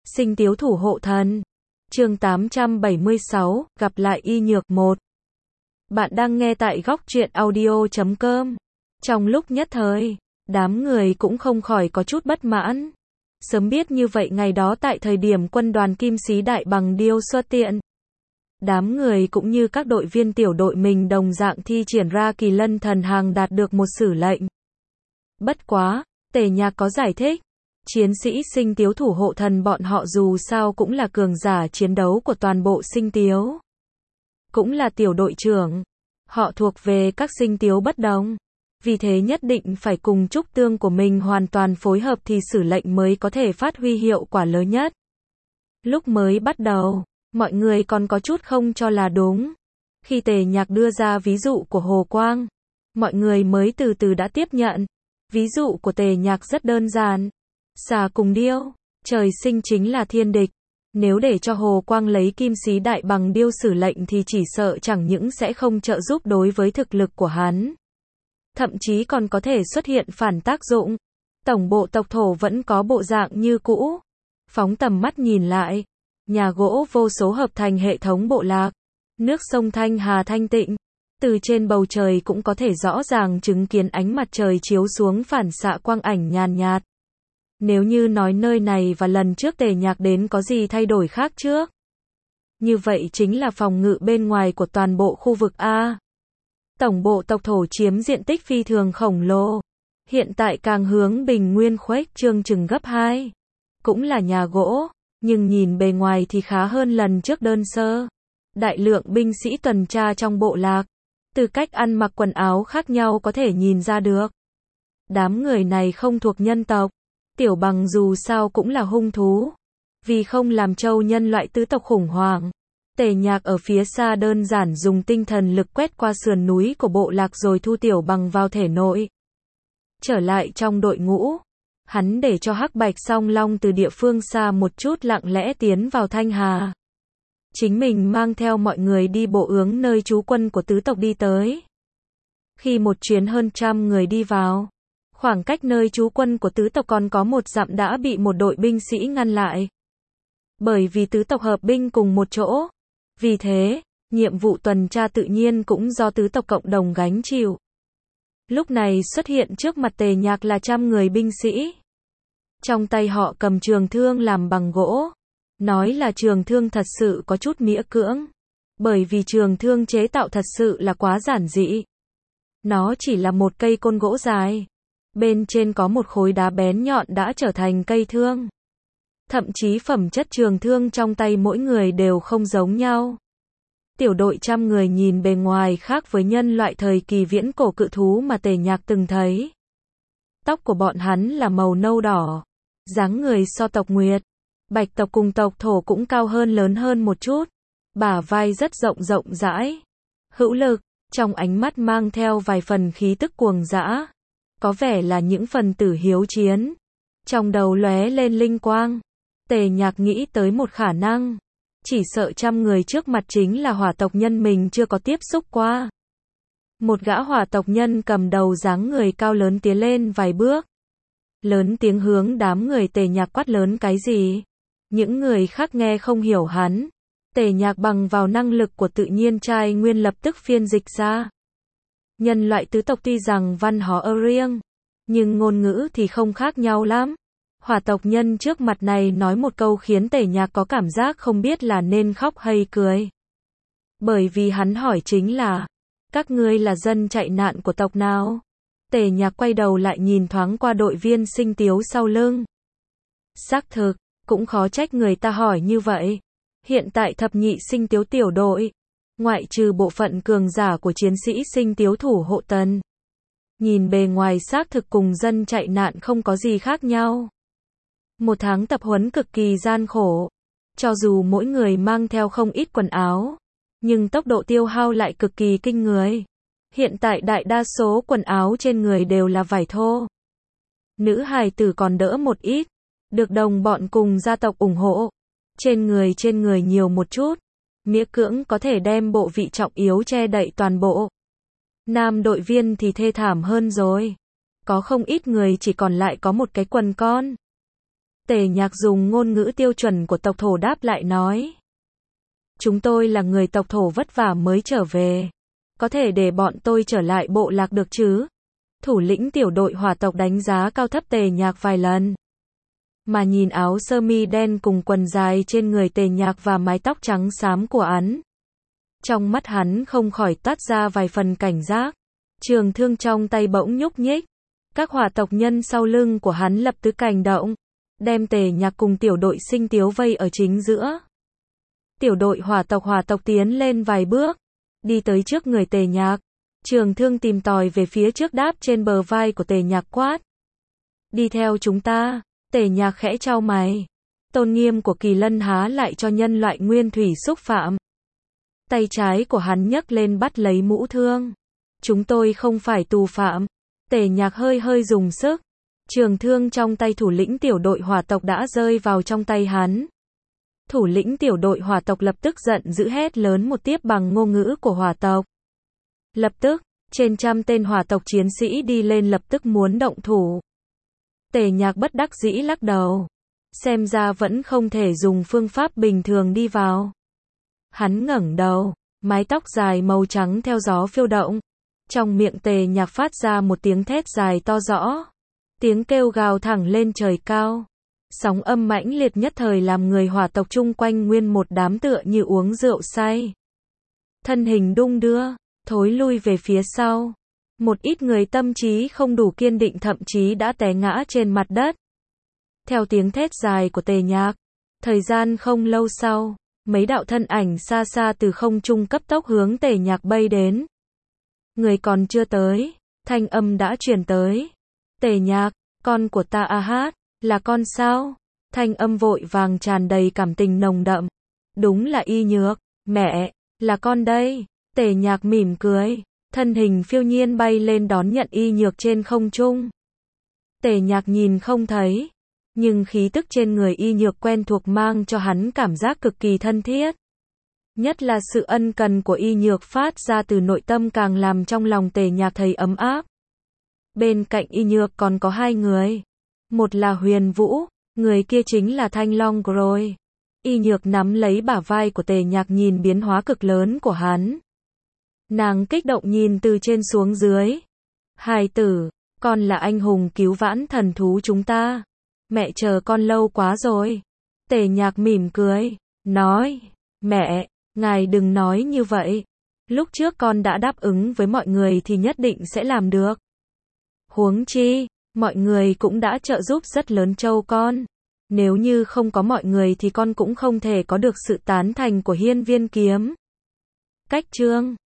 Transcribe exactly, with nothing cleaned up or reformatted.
Sinh Tiếu Thủ Hộ Thần. Chương tám trăm bảy mươi sáu, gặp lại Y Nhược một. Bạn đang nghe tại góc truyện audio chấm com. Trong lúc nhất thời, đám người cũng không khỏi có chút bất mãn. Sớm biết như vậy ngày đó tại thời điểm quân đoàn Kim Sĩ Đại Bằng Điêu xuất hiện, đám người cũng như các đội viên tiểu đội mình đồng dạng thi triển ra Kỳ Lân Thần Hàng đạt được một sử lệnh. Bất quá, Tề Nhạc có giải thích. Chiến sĩ Sinh Tiếu Thủ Hộ Thần bọn họ dù sao cũng là cường giả chiến đấu của toàn bộ Sinh Tiếu. Cũng là tiểu đội trưởng. Họ thuộc về các Sinh Tiếu bất đồng. Vì thế nhất định phải cùng trúc tương của mình hoàn toàn phối hợp thì sử lệnh mới có thể phát huy hiệu quả lớn nhất. Lúc mới bắt đầu, mọi người còn có chút không cho là đúng. Khi Tề Nhạc đưa ra ví dụ của Hồ Quang, mọi người mới từ từ đã tiếp nhận. Ví dụ của Tề Nhạc rất đơn giản. Xà cùng điêu, trời sinh chính là thiên địch. Nếu để cho Hồ Quang lấy Kim Sĩ Đại Bằng Điêu sử lệnh thì chỉ sợ chẳng những sẽ không trợ giúp đối với thực lực của hắn, thậm chí còn có thể xuất hiện phản tác dụng. Tổng bộ tộc thổ vẫn có bộ dạng như cũ. Phóng tầm mắt nhìn lại, nhà gỗ vô số hợp thành hệ thống bộ lạc, nước sông Thanh Hà thanh tịnh, từ trên bầu trời cũng có thể rõ ràng chứng kiến ánh mặt trời chiếu xuống phản xạ quang ảnh nhàn nhạt. Nếu như nói nơi này và lần trước Tề Nhạc đến có gì thay đổi khác trước, như vậy chính là phòng ngự bên ngoài của toàn bộ khu vực A. Tổng bộ tộc thổ chiếm diện tích phi thường khổng lồ, hiện tại càng hướng bình nguyên khuếch trương chừng gấp hai. Cũng là nhà gỗ, nhưng nhìn bề ngoài thì khá hơn lần trước đơn sơ. Đại lượng binh sĩ tuần tra trong bộ lạc, từ cách ăn mặc quần áo khác nhau có thể nhìn ra được. Đám người này không thuộc nhân tộc. Tiểu Bằng dù sao cũng là hung thú. Vì không làm trâu nhân loại tứ tộc khủng hoảng, Tề Nhạc ở phía xa đơn giản dùng tinh thần lực quét qua sườn núi của bộ lạc rồi thu Tiểu Bằng vào thể nội. Trở lại trong đội ngũ, hắn để cho Hắc Bạch Song Long từ địa phương xa một chút lặng lẽ tiến vào Thanh Hà. Chính mình mang theo mọi người đi bộ hướng nơi trú quân của tứ tộc đi tới. Khi một chuyến hơn trăm người đi vào, khoảng cách nơi trú quân của tứ tộc còn có một dặm đã bị một đội binh sĩ ngăn lại. Bởi vì tứ tộc hợp binh cùng một chỗ. Vì thế, nhiệm vụ tuần tra tự nhiên cũng do tứ tộc cộng đồng gánh chịu. Lúc này xuất hiện trước mặt Tề Nhạc là trăm người binh sĩ. Trong tay họ cầm trường thương làm bằng gỗ. Nói là trường thương thật sự có chút miễn cưỡng. Bởi vì trường thương chế tạo thật sự là quá giản dị. Nó chỉ là một cây côn gỗ dài. Bên trên có một khối đá bén nhọn đã trở thành cây thương. Thậm chí phẩm chất trường thương trong tay mỗi người đều không giống nhau. Tiểu đội trăm người nhìn bề ngoài khác với nhân loại thời kỳ viễn cổ cự thú mà Tề Nhạc từng thấy. Tóc của bọn hắn là màu nâu đỏ. Dáng người so tộc Nguyệt, Bạch tộc cùng tộc Thổ cũng cao hơn lớn hơn một chút. Bả vai rất rộng rộng rãi. Hữu lực, trong ánh mắt mang theo vài phần khí tức cuồng dã. Có vẻ là những phần tử hiếu chiến. Trong đầu lóe lên linh quang. Tề Nhạc nghĩ tới một khả năng. Chỉ sợ trăm người trước mặt chính là hỏa tộc nhân mình chưa có tiếp xúc qua. Một gã hỏa tộc nhân cầm đầu dáng người cao lớn tiến lên vài bước. Lớn tiếng hướng đám người Tề Nhạc quát lớn cái gì. Những người khác nghe không hiểu hắn. Tề Nhạc bằng vào năng lực của tự nhiên trai nguyên lập tức phiên dịch ra. Nhân loại tứ tộc tuy rằng văn hóa ở riêng, nhưng ngôn ngữ thì không khác nhau lắm. Hỏa tộc nhân trước mặt này nói một câu khiến Tề Nhạc có cảm giác không biết là nên khóc hay cười. Bởi vì hắn hỏi chính là, các ngươi là dân chạy nạn của tộc nào? Tề Nhạc quay đầu lại nhìn thoáng qua đội viên Sinh Tiếu sau lưng. Xác thực, cũng khó trách người ta hỏi như vậy. Hiện tại thập nhị Sinh Tiếu tiểu đội, ngoại trừ bộ phận cường giả của chiến sĩ Sinh Tiếu Thủ Hộ Tần, nhìn bề ngoài xác thực cùng dân chạy nạn không có gì khác nhau. Một tháng tập huấn cực kỳ gian khổ. Cho dù mỗi người mang theo không ít quần áo, nhưng tốc độ tiêu hao lại cực kỳ kinh người. Hiện tại đại đa số quần áo trên người đều là vải thô. Nữ hài tử còn đỡ một ít, được đồng bọn cùng gia tộc ủng hộ. Trên người trên người nhiều một chút, miễn cưỡng có thể đem bộ vị trọng yếu che đậy toàn bộ. Nam đội viên thì thê thảm hơn rồi. Có không ít người chỉ còn lại có một cái quần con. Tề Nhạc dùng ngôn ngữ tiêu chuẩn của tộc thổ đáp lại nói. Chúng tôi là người tộc thổ vất vả mới trở về. Có thể để bọn tôi trở lại bộ lạc được chứ? Thủ lĩnh tiểu đội hỏa tộc đánh giá cao thấp Tề Nhạc vài lần. Mà nhìn áo sơ mi đen cùng quần dài trên người Tề Nhạc và mái tóc trắng xám của hắn. Trong mắt hắn không khỏi toát ra vài phần cảnh giác. Trường thương trong tay bỗng nhúc nhích. Các hỏa tộc nhân sau lưng của hắn lập tức hành động. Đem Tề Nhạc cùng tiểu đội Sinh Tiếu vây ở chính giữa. Tiểu đội hỏa tộc hỏa tộc tiến lên vài bước. Đi tới trước người Tề Nhạc. Trường thương tìm tòi về phía trước đáp trên bờ vai của Tề Nhạc quát. Đi theo chúng ta. Tề Nhạc khẽ chau mày. Tôn nghiêm của kỳ lân há lại cho nhân loại nguyên thủy xúc phạm. Tay trái của hắn nhấc lên bắt lấy mũ thương. Chúng tôi không phải tù phạm. Tề Nhạc hơi hơi dùng sức. Trường thương trong tay thủ lĩnh tiểu đội hỏa tộc đã rơi vào trong tay hắn. Thủ lĩnh tiểu đội hỏa tộc lập tức giận dữ hét lớn một tiếp bằng ngôn ngữ của hỏa tộc. Lập tức, trên trăm tên hỏa tộc chiến sĩ đi lên lập tức muốn động thủ. Tề Nhạc bất đắc dĩ lắc đầu. Xem ra vẫn không thể dùng phương pháp bình thường đi vào. Hắn ngẩng đầu, mái tóc dài màu trắng theo gió phiêu động. Trong miệng Tề Nhạc phát ra một tiếng thét dài to rõ. Tiếng kêu gào thẳng lên trời cao. Sóng âm mãnh liệt nhất thời làm người hỏa tộc chung quanh nguyên một đám tựa như uống rượu say. Thân hình đung đưa, thối lui về phía sau. Một ít người tâm trí không đủ kiên định thậm chí đã té ngã trên mặt đất. Theo tiếng thét dài của Tề Nhạc, thời gian không lâu sau, mấy đạo thân ảnh xa xa từ không trung cấp tốc hướng Tề Nhạc bay đến. Người còn chưa tới, thanh âm đã truyền tới. Tề Nhạc, con của ta a hát, là con sao? Thanh âm vội vàng tràn đầy cảm tình nồng đậm. Đúng là Y Nhược, mẹ, là con đây. Tề Nhạc mỉm cười, thân hình phiêu nhiên bay lên đón nhận Y Nhược trên không trung. Tề Nhạc nhìn không thấy, nhưng khí tức trên người Y Nhược quen thuộc mang cho hắn cảm giác cực kỳ thân thiết. Nhất là sự ân cần của Y Nhược phát ra từ nội tâm càng làm trong lòng Tề Nhạc thấy ấm áp. Bên cạnh Y Nhược còn có hai người. Một là Huyền Vũ, người kia chính là Thanh Long rồi. Y Nhược nắm lấy bả vai của Tề Nhạc nhìn biến hóa cực lớn của hắn. Nàng kích động nhìn từ trên xuống dưới. Hài tử, con là anh hùng cứu vãn thần thú chúng ta. Mẹ chờ con lâu quá rồi. Tề Nhạc mỉm cười, nói, mẹ, ngài đừng nói như vậy. Lúc trước con đã đáp ứng với mọi người thì nhất định sẽ làm được. Huống chi, mọi người cũng đã trợ giúp rất lớn châu con. Nếu như không có mọi người thì con cũng không thể có được sự tán thành của Hiên Viên Kiếm. Cách chương